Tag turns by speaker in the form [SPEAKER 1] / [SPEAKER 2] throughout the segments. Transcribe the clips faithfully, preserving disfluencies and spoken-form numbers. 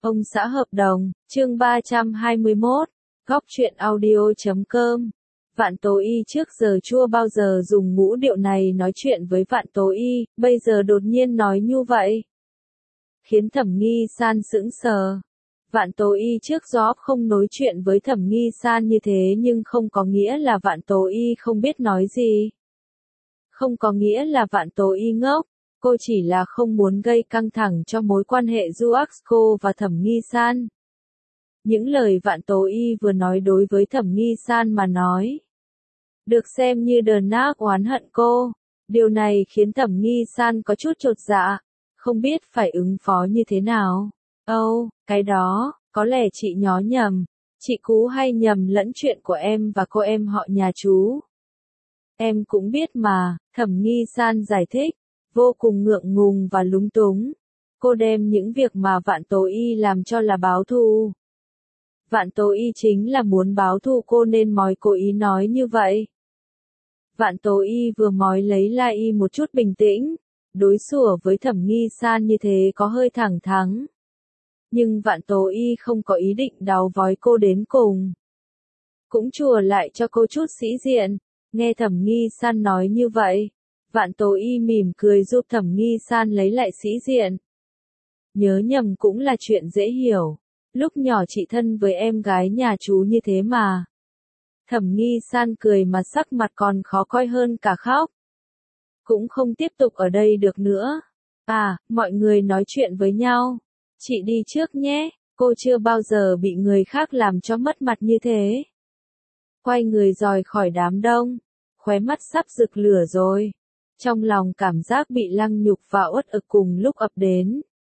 [SPEAKER 1] Ông xã hợp đồng, chương ba trăm hai mươi mốt, góc truyện audio chấm com. Vạn Tố Y trước giờ chưa bao giờ dùng ngữ điệu này nói chuyện với Vạn Tố Y, bây giờ đột nhiên nói như vậy, khiến Thẩm Nghi San sững sờ. Vạn Tố Y trước đó không nói chuyện với Thẩm Nghi San như thế nhưng không có nghĩa là Vạn Tố Y không biết nói gì. Không có nghĩa là Vạn Tố Y ngốc, cô chỉ là không muốn gây căng thẳng cho mối quan hệ Yuaxco và Thẩm Nghi San. Những lời Vạn Tố Y vừa nói đối với Thẩm Nghi San mà nói, được xem như đờn ác oán hận cô. Điều này khiến Thẩm Nghi San có chút chột dạ, không biết phải ứng phó như thế nào. Âu, oh, cái đó, có lẽ chị nhó nhầm, chị Cú hay nhầm lẫn chuyện của em và cô em họ nhà chú. Em cũng biết mà, Thẩm Nghi San giải thích, vô cùng ngượng ngùng và lúng túng. Cô đem những việc mà Vạn Tố Y làm cho là báo thù. Vạn Tố Y chính là muốn báo thù cô nên mới cố ý nói như vậy. Vạn Tố Y vừa mới lấy lại y một chút bình tĩnh, đối xử với Thẩm Nghi San như thế có hơi thẳng thắn. Nhưng Vạn Tố Y không có ý định đào vói cô đến cùng. Cũng chùa lại cho cô chút sĩ diện, nghe Thẩm Nghi San nói như vậy. Vạn Tố Y mỉm cười giúp Thẩm Nghi San lấy lại sĩ diện. Nhớ nhầm cũng là chuyện dễ hiểu. Lúc nhỏ chị thân với em gái nhà chú như thế mà. Thẩm Nghi San cười mà sắc mặt còn khó coi hơn cả khóc. Cũng không tiếp tục ở đây được nữa. À, mọi người nói chuyện với nhau. Chị đi trước nhé, cô chưa bao giờ bị người khác làm cho mất mặt như thế. Quay người rời khỏi đám đông, khóe mắt sắp rực lửa rồi. Trong lòng cảm giác bị lăng nhục và uất ức cùng lúc ập đến.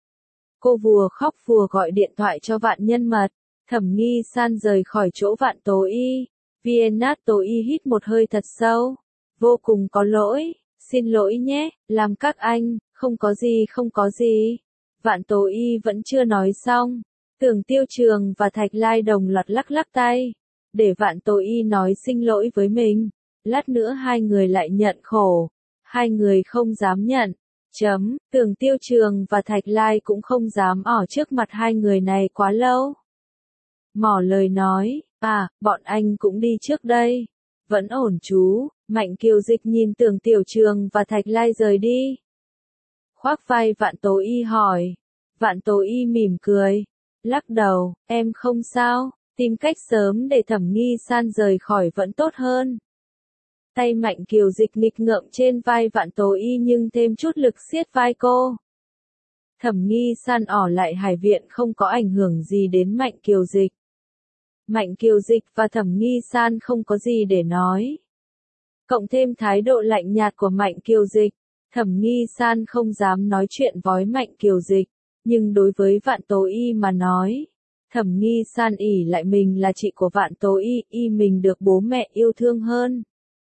[SPEAKER 1] Cô vừa khóc vừa gọi điện thoại cho Vạn Nhân Mật. Thẩm Nghi San rời khỏi chỗ Vạn Tố Y. Vienna Tố Y hít một hơi thật sâu. Vô cùng có lỗi, xin lỗi nhé, làm các anh, không có gì không có gì. Vạn Tố Y vẫn chưa nói xong. Tưởng Tiêu Trường và Thạch Lai đồng loạt lắc lắc tay, để Vạn Tố Y nói xin lỗi với mình. Lát nữa hai người lại nhận khổ. Hai người không dám nhận. Chấm, Tưởng Tiêu Trường và Thạch Lai cũng không dám ở trước mặt hai người này quá lâu. Mỏ lời nói, à, bọn anh cũng đi trước đây. Vẫn ổn chú. Mạnh Kiều Dịch nhìn Tưởng Tiểu Trường và Thạch Lai rời đi. Khoác vai Vạn Tố Y hỏi. Vạn Tố Y mỉm cười. Lắc đầu, em không sao, tìm cách sớm để Thẩm Nghi San rời khỏi vẫn tốt hơn. Tay Mạnh Kiều Dịch nghịch ngợm trên vai Vạn Tố Y nhưng thêm chút lực siết vai cô. Thẩm Nghi San ở lại Hải Viện không có ảnh hưởng gì đến Mạnh Kiều Dịch. Mạnh Kiều Dịch và Thẩm Nghi San không có gì để nói. Cộng thêm thái độ lạnh nhạt của Mạnh Kiều Dịch, Thẩm Nghi San không dám nói chuyện với Mạnh Kiều Dịch. Nhưng đối với Vạn Tố Y mà nói, Thẩm Nghi San ỷ lại mình là chị của Vạn Tố Y, y mình được bố mẹ yêu thương hơn.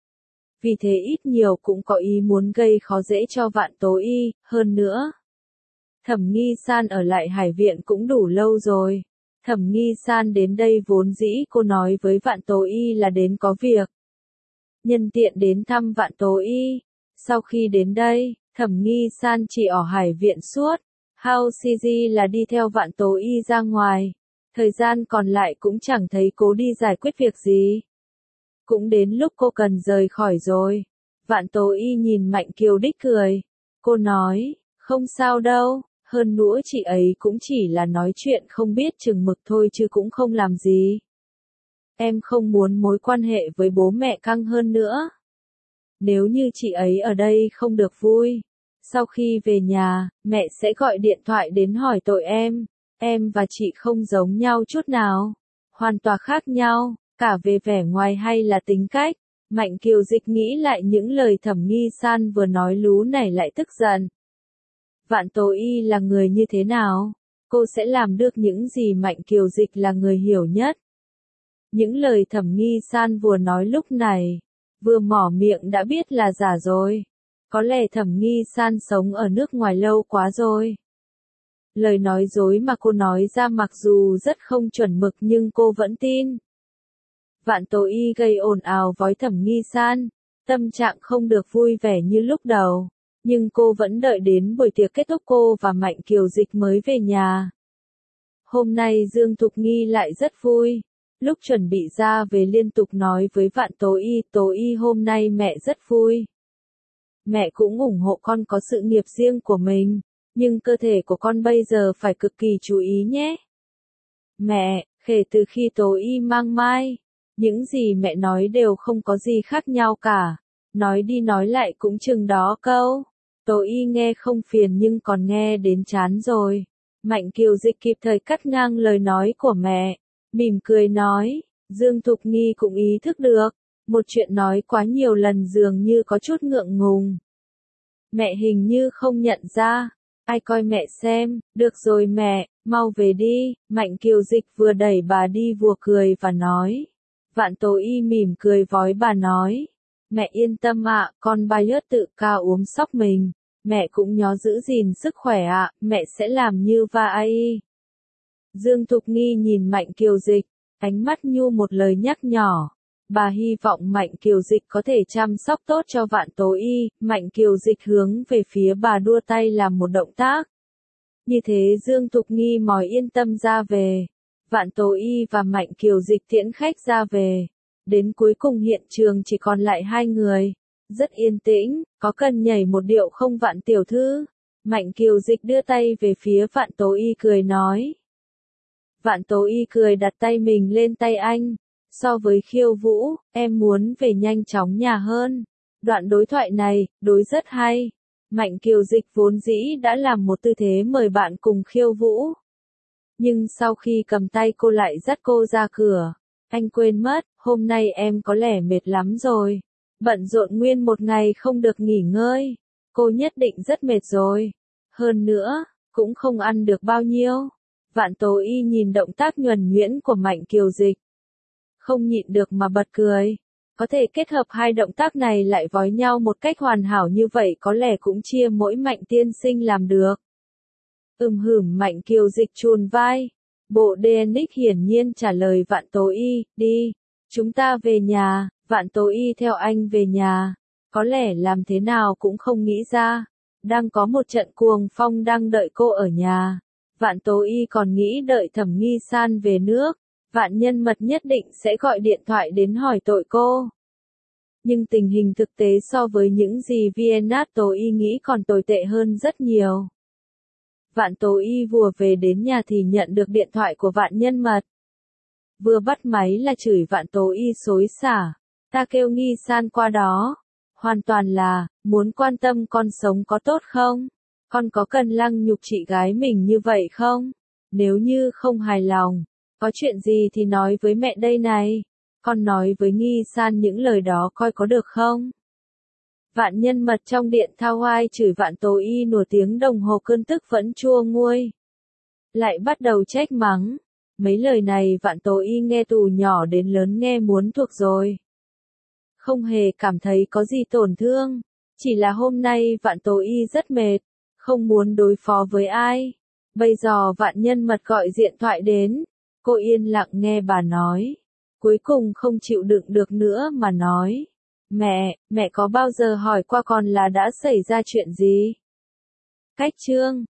[SPEAKER 1] Vì thế ít nhiều cũng có ý muốn gây khó dễ cho Vạn Tố Y, hơn nữa. Thẩm Nghi San ở lại Hải Viện cũng đủ lâu rồi. Thẩm Nghi San đến đây vốn dĩ cô nói với Vạn Tố Y là đến có việc. Nhân tiện đến thăm Vạn Tố Y. Sau khi đến đây, Thẩm Nghi San chỉ ở Hải Viện suốt. Hao Cg là đi theo Vạn Tố Y ra ngoài. Thời gian còn lại cũng chẳng thấy cô đi giải quyết việc gì. Cũng đến lúc cô cần rời khỏi rồi. Vạn Tố Y nhìn Mạnh Kiều Đích cười. Cô nói, không sao đâu, hơn nữa chị ấy cũng chỉ là nói chuyện không biết chừng mực thôi chứ cũng không làm gì. Em không muốn mối quan hệ với bố mẹ căng hơn nữa. Nếu như chị ấy ở đây không được vui, sau khi về nhà, mẹ sẽ gọi điện thoại đến hỏi tội em. Em và chị không giống nhau chút nào. Hoàn toàn khác nhau, cả về vẻ ngoài hay là tính cách. Mạnh Kiều Dịch nghĩ lại những lời Thẩm Nghi San vừa nói lú này lại tức giận. Vạn Tố Y là người như thế nào? Cô sẽ làm được những gì Mạnh Kiều Dịch là người hiểu nhất. Những lời Thẩm Nghi San vừa nói lúc này, vừa mỏ miệng đã biết là giả rồi. Có lẽ Thẩm Nghi San sống ở nước ngoài lâu quá rồi. Lời nói dối mà cô nói ra mặc dù rất không chuẩn mực nhưng cô vẫn tin. Vạn Tố Y gây ồn ào với Thẩm Nghi San, tâm trạng không được vui vẻ như lúc đầu, nhưng cô vẫn đợi đến buổi tiệc kết thúc cô và Mạnh Kiều Dịch mới về nhà. Hôm nay Dương Thục Nghi lại rất vui. Lúc chuẩn bị ra về liên tục nói với Vạn Tố Y, Tố Y hôm nay mẹ rất vui. Mẹ cũng ủng hộ con có sự nghiệp riêng của mình, nhưng cơ thể của con bây giờ phải cực kỳ chú ý nhé. Mẹ, kể từ khi Tố Y mang Mai, những gì mẹ nói đều không có gì khác nhau cả. Nói đi nói lại cũng chừng đó câu. Tố Y nghe không phiền nhưng còn nghe đến chán rồi. Mạnh Kiều Dịch kịp thời cắt ngang lời nói của mẹ, mỉm cười nói, Dương Thục Nghi cũng ý thức được, một chuyện nói quá nhiều lần dường như có chút ngượng ngùng. Mẹ hình như không nhận ra, ai coi mẹ xem, được rồi mẹ, mau về đi, Mạnh Kiều Dịch vừa đẩy bà đi vừa cười và nói. Vạn Tố Y mỉm cười vói bà nói, mẹ yên tâm ạ, con ba nhớt tự cao uống sóc mình. Mẹ cũng nhớ giữ gìn sức khỏe ạ, mẹ sẽ làm như vậy. Dương Thục Nghi nhìn Mạnh Kiều Dịch, ánh mắt nhu một lời nhắc nhỏ. Bà hy vọng Mạnh Kiều Dịch có thể chăm sóc tốt cho Vạn Tố Y. Mạnh Kiều Dịch hướng về phía bà đua tay làm một động tác. Như thế Dương Thục Nghi mỏi yên tâm ra về. Vạn Tố Y và Mạnh Kiều Dịch tiễn khách ra về. Đến cuối cùng hiện trường chỉ còn lại hai người. Rất yên tĩnh, có cần nhảy một điệu không Vạn tiểu thư? Mạnh Kiều Dịch đưa tay về phía Vạn Tố Y cười nói. Vạn Tố Y cười đặt tay mình lên tay anh. So với khiêu vũ, em muốn về nhanh chóng nhà hơn. Đoạn đối thoại này, đối rất hay. Mạnh Kiều Dịch vốn dĩ đã làm một tư thế mời bạn cùng khiêu vũ. Nhưng sau khi cầm tay cô lại dắt cô ra cửa. Anh quên mất, hôm nay em có lẽ mệt lắm rồi. Bận rộn nguyên một ngày không được nghỉ ngơi. Cô nhất định rất mệt rồi. Hơn nữa, cũng không ăn được bao nhiêu. Vạn Tố Y nhìn động tác nhuần nhuyễn của Mạnh Kiều Dịch. Không nhịn được mà bật cười. Có thể kết hợp hai động tác này lại vói nhau một cách hoàn hảo như vậy có lẽ cũng chia mỗi Mạnh tiên sinh làm được. Ừm hửm Mạnh Kiều Dịch chùn vai. Bộ đê en ích hiển nhiên trả lời Vạn Tố Y, đi. Chúng ta về nhà. Vạn Tố Y theo anh về nhà, có lẽ làm thế nào cũng không nghĩ ra, đang có một trận cuồng phong đang đợi cô ở nhà. Vạn Tố Y còn nghĩ đợi Thẩm Nghi San về nước, Vạn Nhân Mật nhất định sẽ gọi điện thoại đến hỏi tội cô. Nhưng tình hình thực tế so với những gì Vienna Tố Y nghĩ còn tồi tệ hơn rất nhiều. Vạn Tố Y vừa về đến nhà thì nhận được điện thoại của Vạn Nhân Mật. Vừa bắt máy là chửi Vạn Tố Y xối xả. Ta kêu Nghi San qua đó. Hoàn toàn là, muốn quan tâm con sống có tốt không? Con có cần lăng nhục chị gái mình như vậy không? Nếu như không hài lòng, có chuyện gì thì nói với mẹ đây này. Con nói với Nghi San những lời đó coi có được không? Vạn Nhân Mật trong điện thao hoai chửi Vạn Tố Y nửa tiếng đồng hồ cơn tức vẫn chua nguôi. Lại bắt đầu trách mắng. Mấy lời này Vạn Tố Y nghe từ nhỏ đến lớn nghe muốn thuộc rồi. Không hề cảm thấy có gì tổn thương. Chỉ là hôm nay Vạn Tố Y rất mệt. Không muốn đối phó với ai. Bây giờ Vạn Nhân Mật gọi điện thoại đến. Cô yên lặng nghe bà nói. Cuối cùng không chịu đựng được nữa mà nói. Mẹ, mẹ có bao giờ hỏi qua con là đã xảy ra chuyện gì? Cách chương